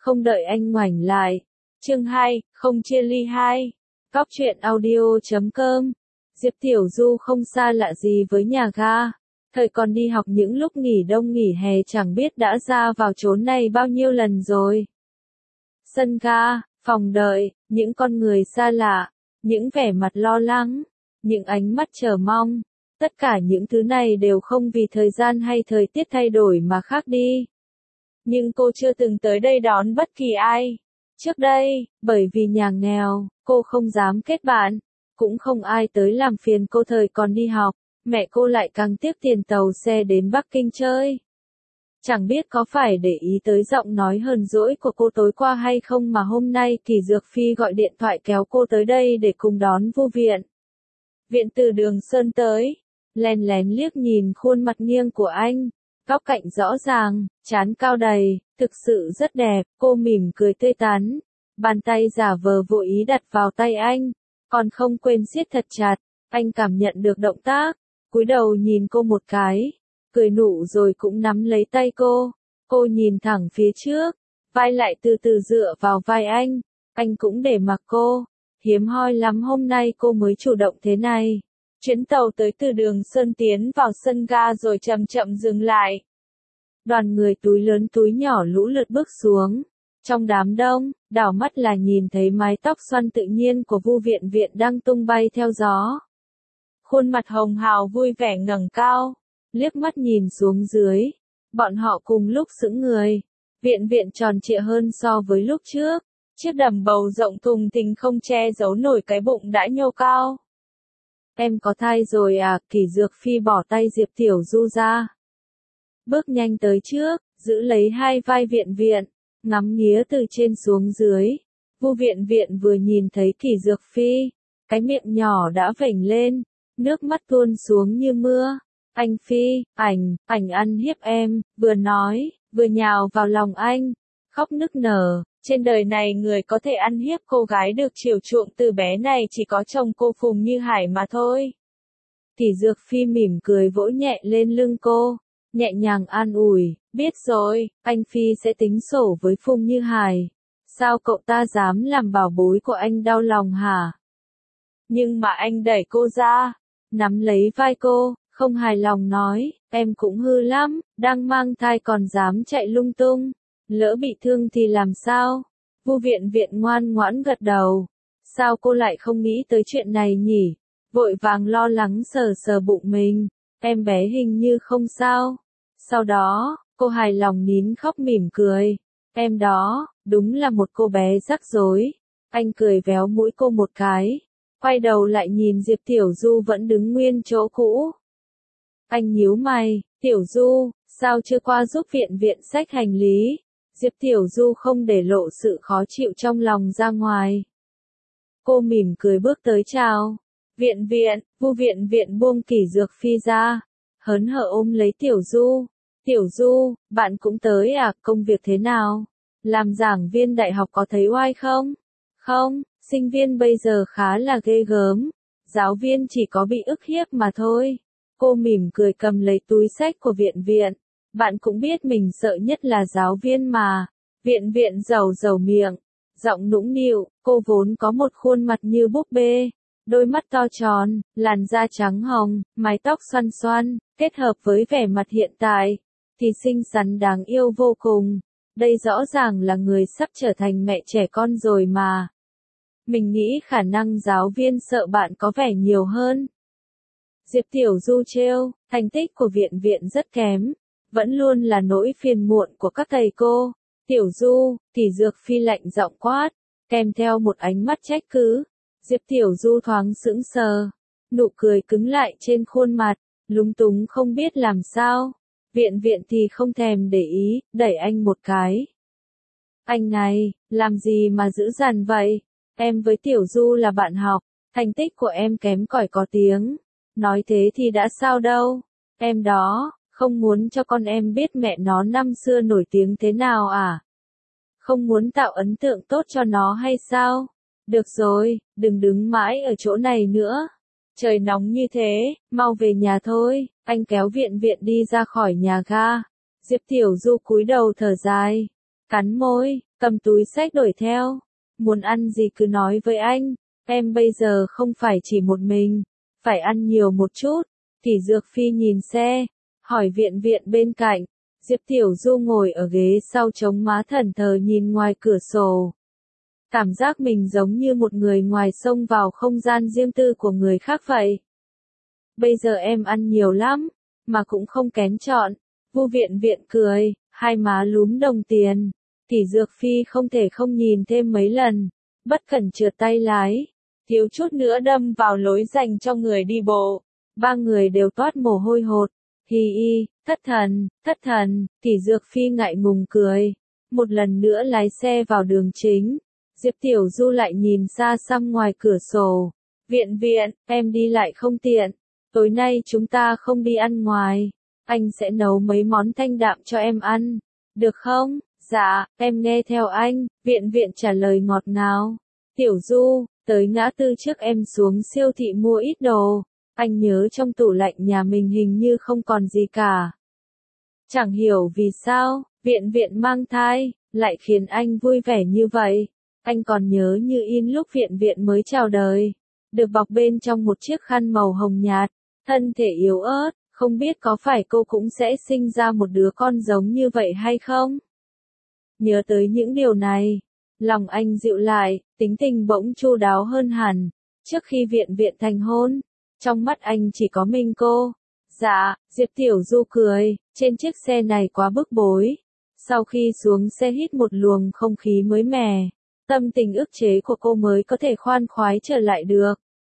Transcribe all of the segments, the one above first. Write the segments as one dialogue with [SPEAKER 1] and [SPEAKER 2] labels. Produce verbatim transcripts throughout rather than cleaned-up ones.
[SPEAKER 1] không đợi anh ngoảnh lại. Chương hai, không chia ly hai. Cóc truyện audio chấm com. Diệp Tiểu Du không xa lạ gì với nhà ga. Thời còn đi học những lúc nghỉ đông nghỉ hè chẳng biết đã ra vào chốn này bao nhiêu lần rồi. Sân ga, phòng đợi, những con người xa lạ, những vẻ mặt lo lắng, những ánh mắt chờ mong. Tất cả những thứ này đều không vì thời gian hay thời tiết thay đổi mà khác đi. Nhưng cô chưa từng tới đây đón bất kỳ ai. Trước đây, bởi vì nhà nghèo, cô không dám kết bạn, cũng không ai tới làm phiền cô thời còn đi học, mẹ cô lại càng tiếc tiền tàu xe đến Bắc Kinh chơi. Chẳng biết có phải để ý tới giọng nói hờn dỗi của cô tối qua hay không mà hôm nay Kỳ Dược Phi gọi điện thoại kéo cô tới đây để cùng đón Vu Viện. Viện từ Đường Sơn tới, lén lén liếc nhìn khuôn mặt nghiêng của anh, góc cạnh rõ ràng, trán cao đầy, thực sự rất đẹp, cô mỉm cười tươi tắn, bàn tay giả vờ vô ý đặt vào tay anh, còn không quên siết thật chặt, anh cảm nhận được động tác, cúi đầu nhìn cô một cái, cười nụ rồi cũng nắm lấy tay cô, cô nhìn thẳng phía trước, vai lại từ từ dựa vào vai anh, anh cũng để mặc cô, hiếm hoi lắm hôm nay cô mới chủ động thế này. Chuyến tàu tới từ Đường Sơn tiến vào sân ga rồi chậm chậm dừng lại. Đoàn người túi lớn túi nhỏ lũ lượt bước xuống. Trong đám đông, đảo mắt là nhìn thấy mái tóc xoăn tự nhiên của Vu Viện Viện đang tung bay theo gió. Khuôn mặt hồng hào vui vẻ ngẩng cao, liếc mắt nhìn xuống dưới. Bọn họ cùng lúc sững người. Viện Viện tròn trịa hơn so với lúc trước. Chiếc đầm bầu rộng thùng thình không che giấu nổi cái bụng đã nhô cao. Em có thai rồi à? Kỳ Dược Phi bỏ tay Diệp Tiểu Du ra. Bước nhanh tới trước, giữ lấy hai vai Viện Viện, ngắm nghía từ trên xuống dưới. Vu Viện Viện vừa nhìn thấy Kỳ Dược Phi, cái miệng nhỏ đã vểnh lên, nước mắt tuôn xuống như mưa. Anh Phi, ảnh, ảnh ăn hiếp em, vừa nói, vừa nhào vào lòng anh, khóc nức nở. Trên đời này người có thể ăn hiếp cô gái được chiều chuộng từ bé này chỉ có chồng cô Phùng Như Hải mà thôi. Kỳ Dược Phi mỉm cười vỗ nhẹ lên lưng cô, nhẹ nhàng an ủi, biết rồi, anh Phi sẽ tính sổ với Phùng Như Hải. Sao cậu ta dám làm bảo bối của anh đau lòng hả? Nhưng mà anh đẩy cô ra, nắm lấy vai cô, không hài lòng nói, em cũng hư lắm, đang mang thai còn dám chạy lung tung. Lỡ bị thương thì làm sao? Vu Viện Viện ngoan ngoãn gật đầu. Sao cô lại không nghĩ tới chuyện này nhỉ? Vội vàng lo lắng sờ sờ bụng mình. Em bé hình như không sao. Sau đó, cô hài lòng nín khóc mỉm cười. Em đó, đúng là một cô bé rắc rối. Anh cười véo mũi cô một cái. Quay đầu lại nhìn Diệp Tiểu Du vẫn đứng nguyên chỗ cũ. Anh nhíu mày, Tiểu Du, sao chưa qua giúp Viện Viện xách hành lý? Diệp Tiểu Du không để lộ sự khó chịu trong lòng ra ngoài. Cô mỉm cười bước tới chào. Viện Viện, Vu Viện Viện buông Kỳ Dược Phi ra, hớn hở ôm lấy Tiểu Du. Tiểu Du, bạn cũng tới à, công việc thế nào? Làm giảng viên đại học có thấy oai không? Không, sinh viên bây giờ khá là ghê gớm. Giáo viên chỉ có bị ức hiếp mà thôi. Cô mỉm cười cầm lấy túi xách của Viện Viện. Bạn cũng biết mình sợ nhất là giáo viên mà. Viện Viện dầu dầu miệng, giọng nũng nịu, cô vốn có một khuôn mặt như búp bê, đôi mắt to tròn, làn da trắng hồng, mái tóc xoăn xoăn, kết hợp với vẻ mặt hiện tại, thì xinh xắn đáng yêu vô cùng. Đây rõ ràng là người sắp trở thành mẹ trẻ con rồi mà. Mình nghĩ khả năng giáo viên sợ bạn có vẻ nhiều hơn. Diệp Tiểu Du trêu, thành tích của Viện Viện rất kém. Vẫn luôn là nỗi phiền muộn của các thầy cô. Tiểu Du, Kỳ Dược Phi lạnh giọng quát, kèm theo một ánh mắt trách cứ. Diệp Tiểu Du thoáng sững sờ, nụ cười cứng lại trên khuôn mặt, lúng túng không biết làm sao. Viện Viện thì không thèm để ý, đẩy anh một cái. Anh này, làm gì mà dữ dằn vậy? Em với Tiểu Du là bạn học, thành tích của em kém cỏi có tiếng. Nói thế thì đã sao đâu, em đó. Không muốn cho con em biết mẹ nó năm xưa nổi tiếng thế nào à? Không muốn tạo ấn tượng tốt cho nó hay sao? Được rồi, đừng đứng mãi ở chỗ này nữa. Trời nóng như thế, mau về nhà thôi. Anh kéo Viện Viện đi ra khỏi nhà ga. Diệp Tiểu Du cúi đầu thở dài, cắn môi, cầm túi xách đuổi theo. Muốn ăn gì cứ nói với anh, em bây giờ không phải chỉ một mình, phải ăn nhiều một chút. Kỷ Dược Phi nhìn xe, hỏi Viện Viện bên cạnh. Diệp Tiểu Du ngồi ở ghế sau chống má thẫn thờ nhìn ngoài cửa sổ. Cảm giác mình giống như một người ngoài xông vào không gian riêng tư của người khác vậy. Bây giờ em ăn nhiều lắm, mà cũng không kén chọn. Vu Viện Viện cười, hai má lúm đồng tiền. Kỷ Dược Phi không thể không nhìn thêm mấy lần, bất cẩn trượt tay lái, thiếu chút nữa đâm vào lối dành cho người đi bộ. Ba người đều toát mồ hôi hột. Hi hi, thất thần, thất thần. Kỷ Dược Phi ngại ngùng cười, một lần nữa lái xe vào đường chính. Diệp Tiểu Du lại nhìn xa xăm ngoài cửa sổ. Viện Viện, em đi lại không tiện. Tối nay chúng ta không đi ăn ngoài. Anh sẽ nấu mấy món thanh đạm cho em ăn. Được không? Dạ, em nghe theo anh. Viện Viện trả lời ngọt ngào. Tiểu Du, tới ngã tư trước em xuống siêu thị mua ít đồ. Anh nhớ trong tủ lạnh nhà mình hình như không còn gì cả. Chẳng hiểu vì sao, Viện Viện mang thai, lại khiến anh vui vẻ như vậy. Anh còn nhớ như in lúc Viện Viện mới chào đời. Được bọc bên trong một chiếc khăn màu hồng nhạt, thân thể yếu ớt, không biết có phải cô cũng sẽ sinh ra một đứa con giống như vậy hay không? Nhớ tới những điều này, lòng anh dịu lại, tính tình bỗng chu đáo hơn hẳn. Trước khi Viện Viện thành hôn, trong mắt anh chỉ có mình cô. Dạ, Diệp Tiểu Du cười, trên chiếc xe này quá bức bối. Sau khi xuống xe hít một luồng không khí mới mẻ, tâm tình ức chế của cô mới có thể khoan khoái trở lại được.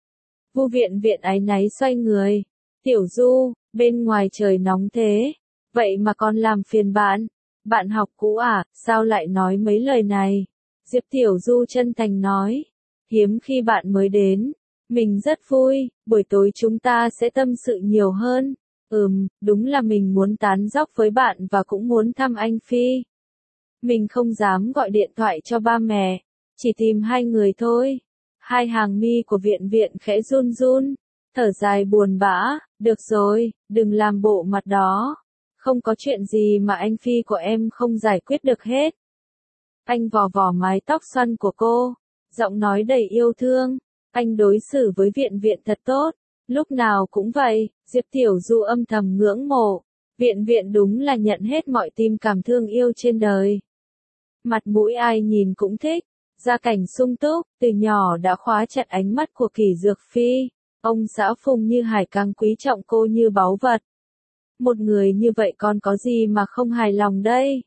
[SPEAKER 1] Vu Viện Viện áy náy xoay người. Tiểu Du, bên ngoài trời nóng thế, vậy mà còn làm phiền bạn. Bạn học cũ à, sao lại nói mấy lời này? Diệp Tiểu Du chân thành nói. Hiếm khi bạn mới đến. Mình rất vui, buổi tối chúng ta sẽ tâm sự nhiều hơn. Ừm, đúng là mình muốn tán dóc với bạn và cũng muốn thăm anh Phi. Mình không dám gọi điện thoại cho ba mẹ, chỉ tìm hai người thôi. Hai hàng mi của Viện Viện khẽ run run, thở dài buồn bã. Được rồi, đừng làm bộ mặt đó. Không có chuyện gì mà anh Phi của em không giải quyết được hết. Anh vò vò mái tóc xoăn của cô, giọng nói đầy yêu thương. Anh đối xử với Viện Viện thật tốt, lúc nào cũng vậy. Diệp Tiểu Du âm thầm ngưỡng mộ. Viện Viện đúng là nhận hết mọi tình cảm thương yêu trên đời. Mặt mũi ai nhìn cũng thích, gia cảnh sung túc, từ nhỏ đã khóa chặt ánh mắt của Kỷ Dược Phi. Ông xã Phùng Như Hải càng quý trọng cô như báu vật. Một người như vậy còn có gì mà không hài lòng đây?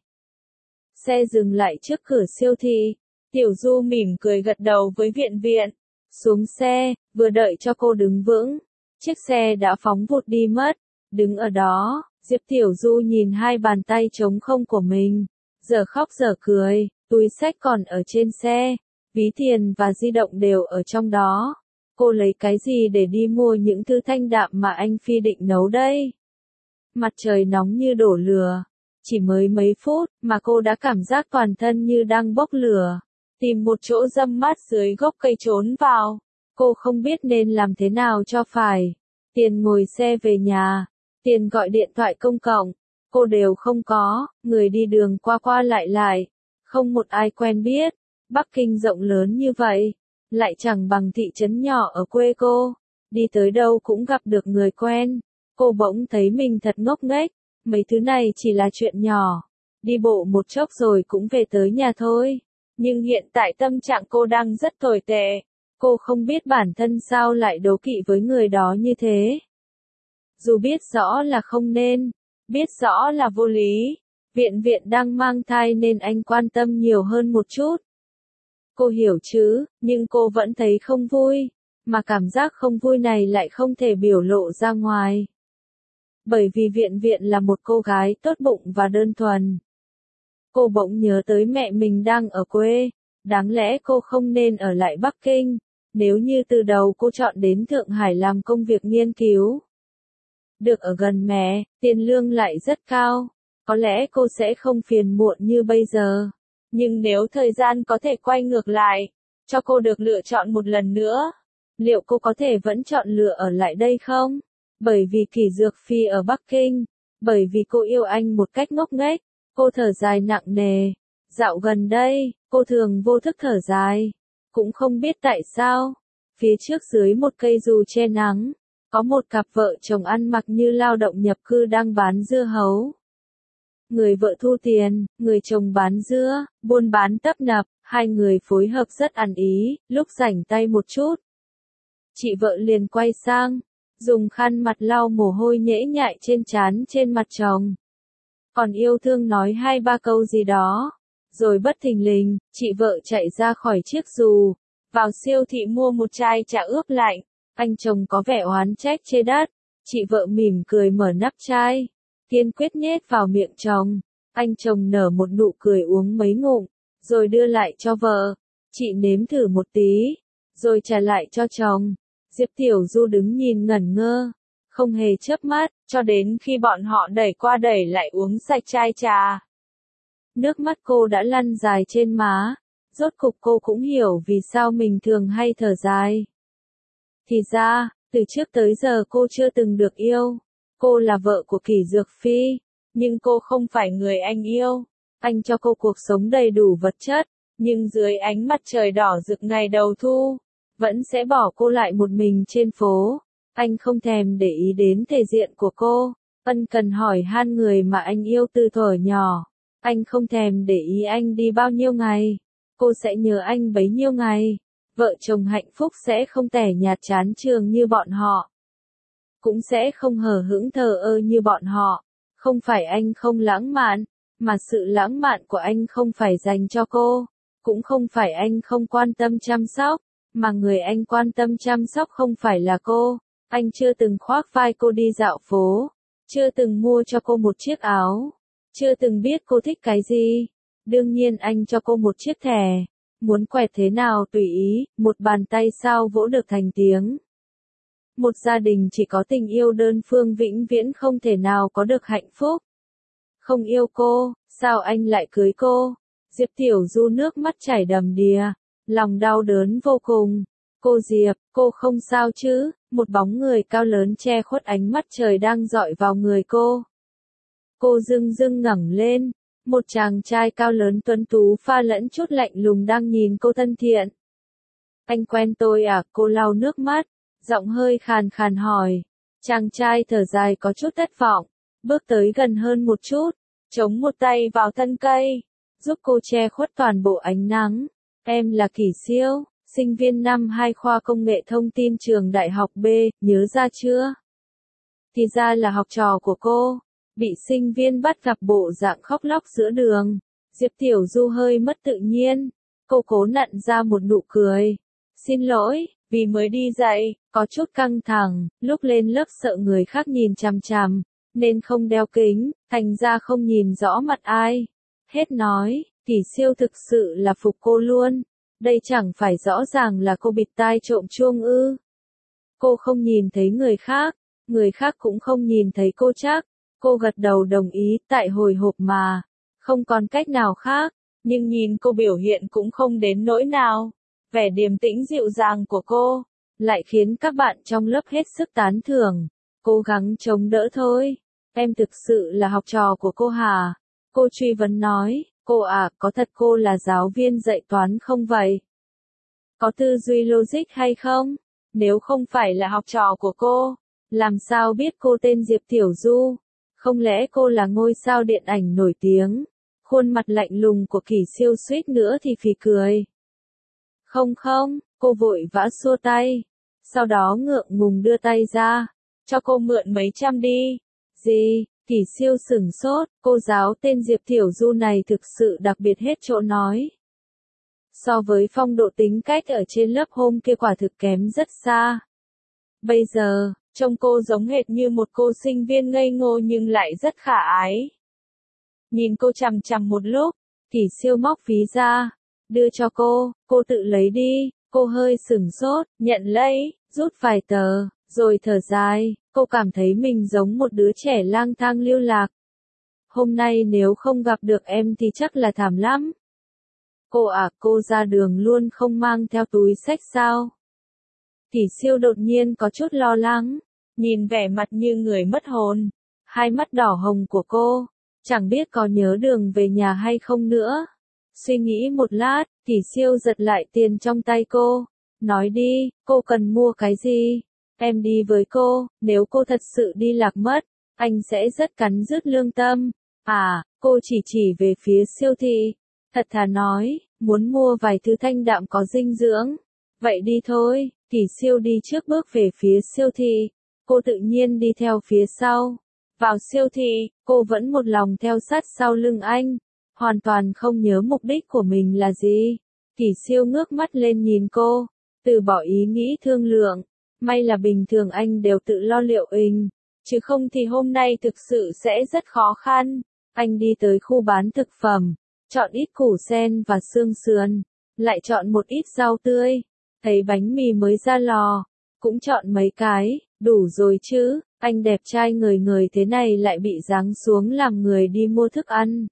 [SPEAKER 1] Xe dừng lại trước cửa siêu thị. Tiểu Du mỉm cười gật đầu với Viện Viện. Xuống xe, vừa đợi cho cô đứng vững, chiếc xe đã phóng vụt đi mất. Đứng ở đó, Diệp Tiểu Du nhìn hai bàn tay trống không của mình, giờ khóc giờ cười. Túi xách còn ở trên xe, ví tiền và di động đều ở trong đó. Cô lấy cái gì để đi mua những thứ thanh đạm mà anh Phi định nấu đây? Mặt trời nóng như đổ lửa, chỉ mới mấy phút mà cô đã cảm giác toàn thân như đang bốc lửa. Tìm một chỗ râm mát dưới gốc cây trốn vào. Cô không biết nên làm thế nào cho phải. Tiền ngồi xe về nhà, tiền gọi điện thoại công cộng, cô đều không có. Người đi đường qua qua lại lại, không một ai quen biết. Bắc Kinh rộng lớn như vậy, lại chẳng bằng thị trấn nhỏ ở quê cô. Đi tới đâu cũng gặp được người quen. Cô bỗng thấy mình thật ngốc nghếch. Mấy thứ này chỉ là chuyện nhỏ. Đi bộ một chốc rồi cũng về tới nhà thôi. Nhưng hiện tại tâm trạng cô đang rất tồi tệ. Cô không biết bản thân sao lại đố kỵ với người đó như thế. Dù biết rõ là không nên, biết rõ là vô lý. Viện Viện đang mang thai nên anh quan tâm nhiều hơn một chút. Cô hiểu chứ, nhưng cô vẫn thấy không vui. Mà cảm giác không vui này lại không thể biểu lộ ra ngoài. Bởi vì Viện Viện là một cô gái tốt bụng và đơn thuần. Cô bỗng nhớ tới mẹ mình đang ở quê. Đáng lẽ cô không nên ở lại Bắc Kinh. Nếu như từ đầu cô chọn đến Thượng Hải làm công việc nghiên cứu. Được ở gần mẹ, tiền lương lại rất cao. Có lẽ cô sẽ không phiền muộn như bây giờ. Nhưng nếu thời gian có thể quay ngược lại, cho cô được lựa chọn một lần nữa, liệu cô có thể vẫn chọn lựa ở lại đây không? Bởi vì Kỷ Dược Phi ở Bắc Kinh, bởi vì cô yêu anh một cách ngốc nghếch, cô thở dài nặng nề. Dạo gần đây, cô thường vô thức thở dài. Cũng không biết tại sao. Phía trước dưới một cây dù che nắng, có một cặp vợ chồng ăn mặc như lao động nhập cư đang bán dưa hấu. Người vợ thu tiền, người chồng bán dưa, buôn bán tấp nập, hai người phối hợp rất ăn ý, lúc rảnh tay một chút. Chị vợ liền quay sang, dùng khăn mặt lau mồ hôi nhễ nhại trên trán trên mặt chồng. Còn yêu thương nói hai ba câu gì đó. Rồi bất thình lình, chị vợ chạy ra khỏi chiếc dù, vào siêu thị mua một chai trà ướp lạnh. Anh chồng có vẻ oán trách chê đắt. Chị vợ mỉm cười mở nắp chai, kiên quyết nhét vào miệng chồng. Anh chồng nở một nụ cười uống mấy ngụm, rồi đưa lại cho vợ. Chị nếm thử một tí, rồi trả lại cho chồng. Diệp Tiểu Du đứng nhìn ngẩn ngơ, không hề chớp mắt, cho đến khi bọn họ đẩy qua đẩy lại uống sạch chai trà. Nước mắt cô đã lăn dài trên má, rốt cục cô cũng hiểu vì sao mình thường hay thở dài. Thì ra, từ trước tới giờ cô chưa từng được yêu. Cô là vợ của Kỷ Dược Phi, nhưng cô không phải người anh yêu. Anh cho cô cuộc sống đầy đủ vật chất, nhưng dưới ánh mặt trời đỏ rực ngày đầu thu, vẫn sẽ bỏ cô lại một mình trên phố. Anh không thèm để ý đến thể diện của cô, ân cần hỏi han người mà anh yêu từ thuở nhỏ. Anh không thèm để ý anh đi bao nhiêu ngày, cô sẽ nhớ anh bấy nhiêu ngày. Vợ chồng hạnh phúc sẽ không tẻ nhạt chán chường như bọn họ, cũng sẽ không hờ hững thờ ơ như bọn họ. Không phải anh không lãng mạn, mà sự lãng mạn của anh không phải dành cho cô, cũng không phải anh không quan tâm chăm sóc, mà người anh quan tâm chăm sóc không phải là cô. Anh chưa từng khoác vai cô đi dạo phố, chưa từng mua cho cô một chiếc áo, chưa từng biết cô thích cái gì. Đương nhiên anh cho cô một chiếc thẻ, muốn quẹt thế nào tùy ý, một bàn tay sao vỗ được thành tiếng. Một gia đình chỉ có tình yêu đơn phương vĩnh viễn không thể nào có được hạnh phúc. Không yêu cô, sao anh lại cưới cô? Diệp Tiểu Du nước mắt chảy đầm đìa, lòng đau đớn vô cùng. Cô Diệp, cô không sao chứ? Một bóng người cao lớn che khuất ánh mắt trời đang dọi vào người cô. Cô dưng dưng ngẩng lên, một chàng trai cao lớn tuấn tú pha lẫn chút lạnh lùng đang nhìn cô thân thiện. Anh quen tôi à? Cô lau nước mắt, giọng hơi khàn khàn hỏi. Chàng trai thở dài có chút thất vọng, bước tới gần hơn một chút, chống một tay vào thân cây, giúp cô che khuất toàn bộ ánh nắng. Em là Kỷ Siêu, sinh viên năm hai khoa công nghệ thông tin trường đại học B, nhớ ra chưa? Thì ra là học trò của cô, bị sinh viên bắt gặp bộ dạng khóc lóc giữa đường. Diệp Tiểu Du hơi mất tự nhiên, cô cố nặn ra một nụ cười. Xin lỗi, vì mới đi dạy, có chút căng thẳng, lúc lên lớp sợ người khác nhìn chằm chằm, nên không đeo kính, thành ra không nhìn rõ mặt ai. Hết nói, Kỷ Siêu thực sự là phục cô luôn. Đây chẳng phải rõ ràng là cô bịt tai trộm chuông ư? Cô không nhìn thấy người khác, người khác cũng không nhìn thấy cô chắc. Cô gật đầu đồng ý, tại hồi hộp mà, không còn cách nào khác, nhưng nhìn cô biểu hiện cũng không đến nỗi nào. Vẻ điềm tĩnh dịu dàng của cô, lại khiến các bạn trong lớp hết sức tán thưởng. Cố gắng chống đỡ thôi. Em thực sự là học trò của cô hả? Cô truy vấn nói. Cô à, có thật cô là giáo viên dạy toán không vậy? Có tư duy logic hay không? Nếu không phải là học trò của cô, làm sao biết cô tên Diệp Tiểu Du? Không lẽ cô là ngôi sao điện ảnh nổi tiếng? Khuôn mặt lạnh lùng của Kỷ Siêu suýt nữa thì phì cười. Không không, cô vội vã xua tay. Sau đó ngượng ngùng đưa tay ra, cho cô mượn mấy trăm đi. Gì? Kỷ Siêu sửng sốt, cô giáo tên Diệp Tiểu Du này thực sự đặc biệt hết chỗ nói. So với phong độ tính cách ở trên lớp hôm kia quả thực kém rất xa. Bây giờ, trông cô giống hệt như một cô sinh viên ngây ngô nhưng lại rất khả ái. Nhìn cô chằm chằm một lúc, Kỷ Siêu móc ví ra, đưa cho cô, cô tự lấy đi. Cô hơi sửng sốt, nhận lấy, rút vài tờ, rồi thở dài. Cô cảm thấy mình giống một đứa trẻ lang thang lưu lạc. Hôm nay nếu không gặp được em thì chắc là thảm lắm. Cô à, cô ra đường luôn không mang theo túi xách sao? Kỷ Siêu đột nhiên có chút lo lắng, nhìn vẻ mặt như người mất hồn, hai mắt đỏ hồng của cô, chẳng biết có nhớ đường về nhà hay không nữa. Suy nghĩ một lát, Kỷ Siêu giật lại tiền trong tay cô. Nói đi, cô cần mua cái gì? Em đi với cô, nếu cô thật sự đi lạc mất, anh sẽ rất cắn rứt lương tâm. À, cô chỉ chỉ về phía siêu thị. Thật thà nói, muốn mua vài thứ thanh đạm có dinh dưỡng. Vậy đi thôi, Kỷ Siêu đi trước bước về phía siêu thị. Cô tự nhiên đi theo phía sau. Vào siêu thị, cô vẫn một lòng theo sát sau lưng anh. Hoàn toàn không nhớ mục đích của mình là gì. Kỷ Siêu ngước mắt lên nhìn cô. Từ bỏ ý nghĩ thương lượng. May là bình thường anh đều tự lo liệu mình. Chứ không thì hôm nay thực sự sẽ rất khó khăn. Anh đi tới khu bán thực phẩm. Chọn ít củ sen và xương sườn. Lại chọn một ít rau tươi. Thấy bánh mì mới ra lò. Cũng chọn mấy cái. Đủ rồi chứ. Anh đẹp trai người người thế này lại bị giáng xuống làm người đi mua thức ăn.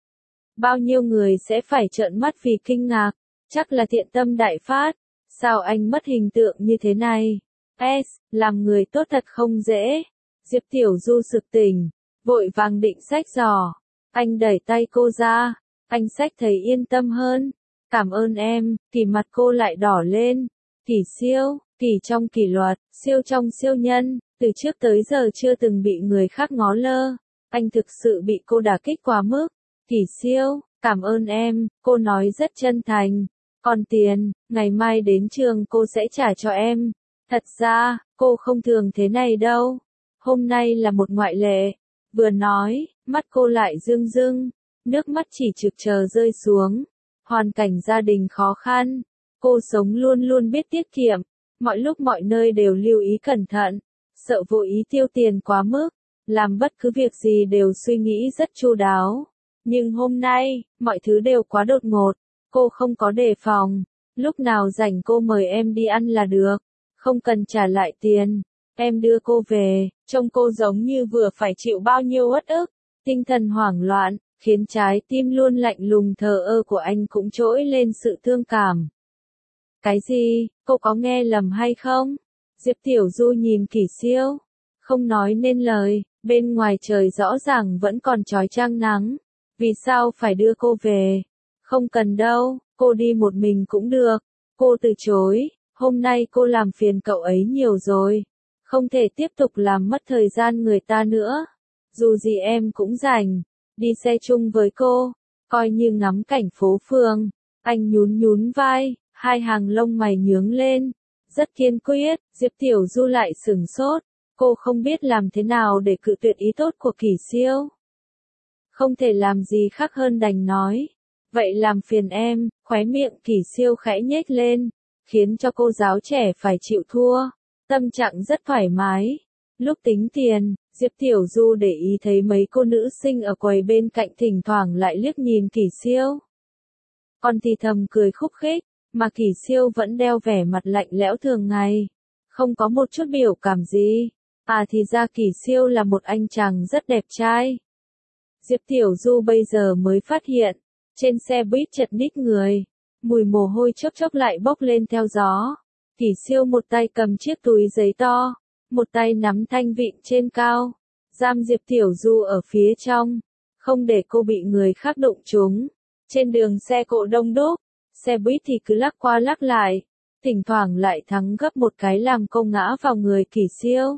[SPEAKER 1] Bao nhiêu người sẽ phải trợn mắt vì kinh ngạc. Chắc là thiện tâm đại phát. Sao anh mất hình tượng như thế này? S, làm người tốt thật không dễ. Diệp Tiểu Du sực tỉnh, vội vàng định xách giỏ. Anh đẩy tay cô ra. Anh xách thấy yên tâm hơn. Cảm ơn em. Kỳ mặt cô lại đỏ lên. Kỷ Siêu, Kỷ trong kỷ luật, siêu trong siêu nhân. Từ trước tới giờ chưa từng bị người khác ngó lơ. Anh thực sự bị cô đả kích quá mức. Kỷ Siêu, cảm ơn em. Cô nói rất chân thành. Còn tiền, ngày mai đến trường cô sẽ trả cho em. Thật ra, cô không thường thế này đâu. Hôm nay là một ngoại lệ. Vừa nói, mắt cô lại rưng rưng. Nước mắt chỉ trực chờ rơi xuống. Hoàn cảnh gia đình khó khăn. Cô sống luôn luôn biết tiết kiệm. Mọi lúc mọi nơi đều lưu ý cẩn thận. Sợ vô ý tiêu tiền quá mức. Làm bất cứ việc gì đều suy nghĩ rất chu đáo. Nhưng hôm nay, mọi thứ đều quá đột ngột. Cô không có đề phòng. Lúc nào rảnh cô mời em đi ăn là được. Không cần trả lại tiền. Em đưa cô về. Trông cô giống như vừa phải chịu bao nhiêu uất ức. Tinh thần hoảng loạn, khiến trái tim luôn lạnh lùng thờ ơ của anh cũng trỗi lên sự thương cảm. Cái gì? Cô có nghe lầm hay không? Diệp Tiểu Du nhìn Kỷ Siêu. Không nói nên lời. Bên ngoài trời rõ ràng vẫn còn chói chang nắng. Vì sao phải đưa cô về? Không cần đâu, cô đi một mình cũng được. Cô từ chối, hôm nay cô làm phiền cậu ấy nhiều rồi. Không thể tiếp tục làm mất thời gian người ta nữa. Dù gì em cũng rảnh, đi xe chung với cô, coi như ngắm cảnh phố phường. Anh nhún nhún vai, hai hàng lông mày nhướng lên. Rất kiên quyết, Diệp Tiểu Du lại sửng sốt. Cô không biết làm thế nào để cự tuyệt ý tốt của Kỷ Siêu. Không thể làm gì khác hơn đành nói. Vậy làm phiền em, khóe miệng Kỷ Siêu khẽ nhếch lên, khiến cho cô giáo trẻ phải chịu thua. Tâm trạng rất thoải mái. Lúc tính tiền, Diệp Tiểu Du để ý thấy mấy cô nữ sinh ở quầy bên cạnh thỉnh thoảng lại liếc nhìn Kỷ Siêu. Còn thì thầm cười khúc khích, mà Kỷ Siêu vẫn đeo vẻ mặt lạnh lẽo thường ngày. Không có một chút biểu cảm gì. À thì ra Kỷ Siêu là một anh chàng rất đẹp trai. Diệp Tiểu Du bây giờ mới phát hiện. Trên xe buýt chật ních người. Mùi mồ hôi chốc chốc lại bốc lên theo gió. Kỷ Siêu một tay cầm chiếc túi giấy to. Một tay nắm thanh vịn trên cao. Giam Diệp Tiểu Du ở phía trong. Không để cô bị người khác đụng trúng. Trên đường xe cộ đông đúc. Xe buýt thì cứ lắc qua lắc lại. Thỉnh thoảng lại thắng gấp một cái làm cô ngã vào người Kỷ Siêu.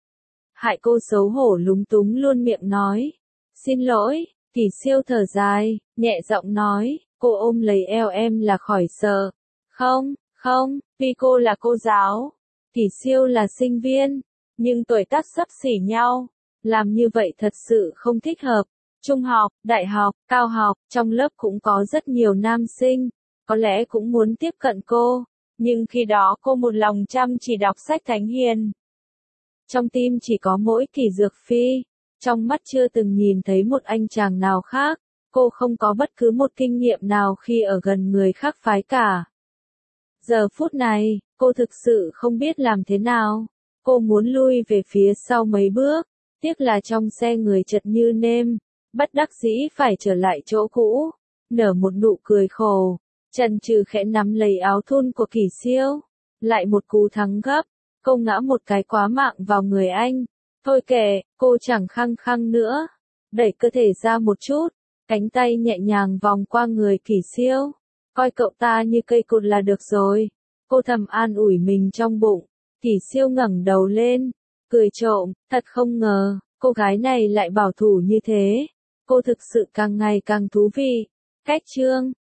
[SPEAKER 1] Hại cô xấu hổ lúng túng luôn miệng nói. Xin lỗi. Kỷ Siêu thở dài, nhẹ giọng nói, cô ôm lấy eo em là khỏi sợ. Không, không, vì cô là cô giáo. Kỷ Siêu là sinh viên, nhưng tuổi tác xấp xỉ nhau. Làm như vậy thật sự không thích hợp. Trung học, đại học, cao học, trong lớp cũng có rất nhiều nam sinh. Có lẽ cũng muốn tiếp cận cô. Nhưng khi đó cô một lòng chăm chỉ đọc sách thánh hiền. Trong tim chỉ có mỗi Kỷ Dược Phi. Trong mắt chưa từng nhìn thấy một anh chàng nào khác, cô không có bất cứ một kinh nghiệm nào khi ở gần người khác phái cả. Giờ phút này, cô thực sự không biết làm thế nào. Cô muốn lui về phía sau mấy bước, tiếc là trong xe người chật như nêm, bất đắc dĩ phải trở lại chỗ cũ, nở một nụ cười khổ, chần chừ khẽ nắm lấy áo thun của Kỷ Siêu, lại một cú thắng gấp, cô ngã một cái quá mạng vào người anh. Thôi kệ, cô chẳng khăng khăng nữa. Đẩy cơ thể ra một chút. Cánh tay nhẹ nhàng vòng qua người Kỷ Siêu. Coi cậu ta như cây cột là được rồi. Cô thầm an ủi mình trong bụng. Kỷ Siêu ngẩng đầu lên, cười trộm, thật không ngờ, cô gái này lại bảo thủ như thế. Cô thực sự càng ngày càng thú vị. Cách chương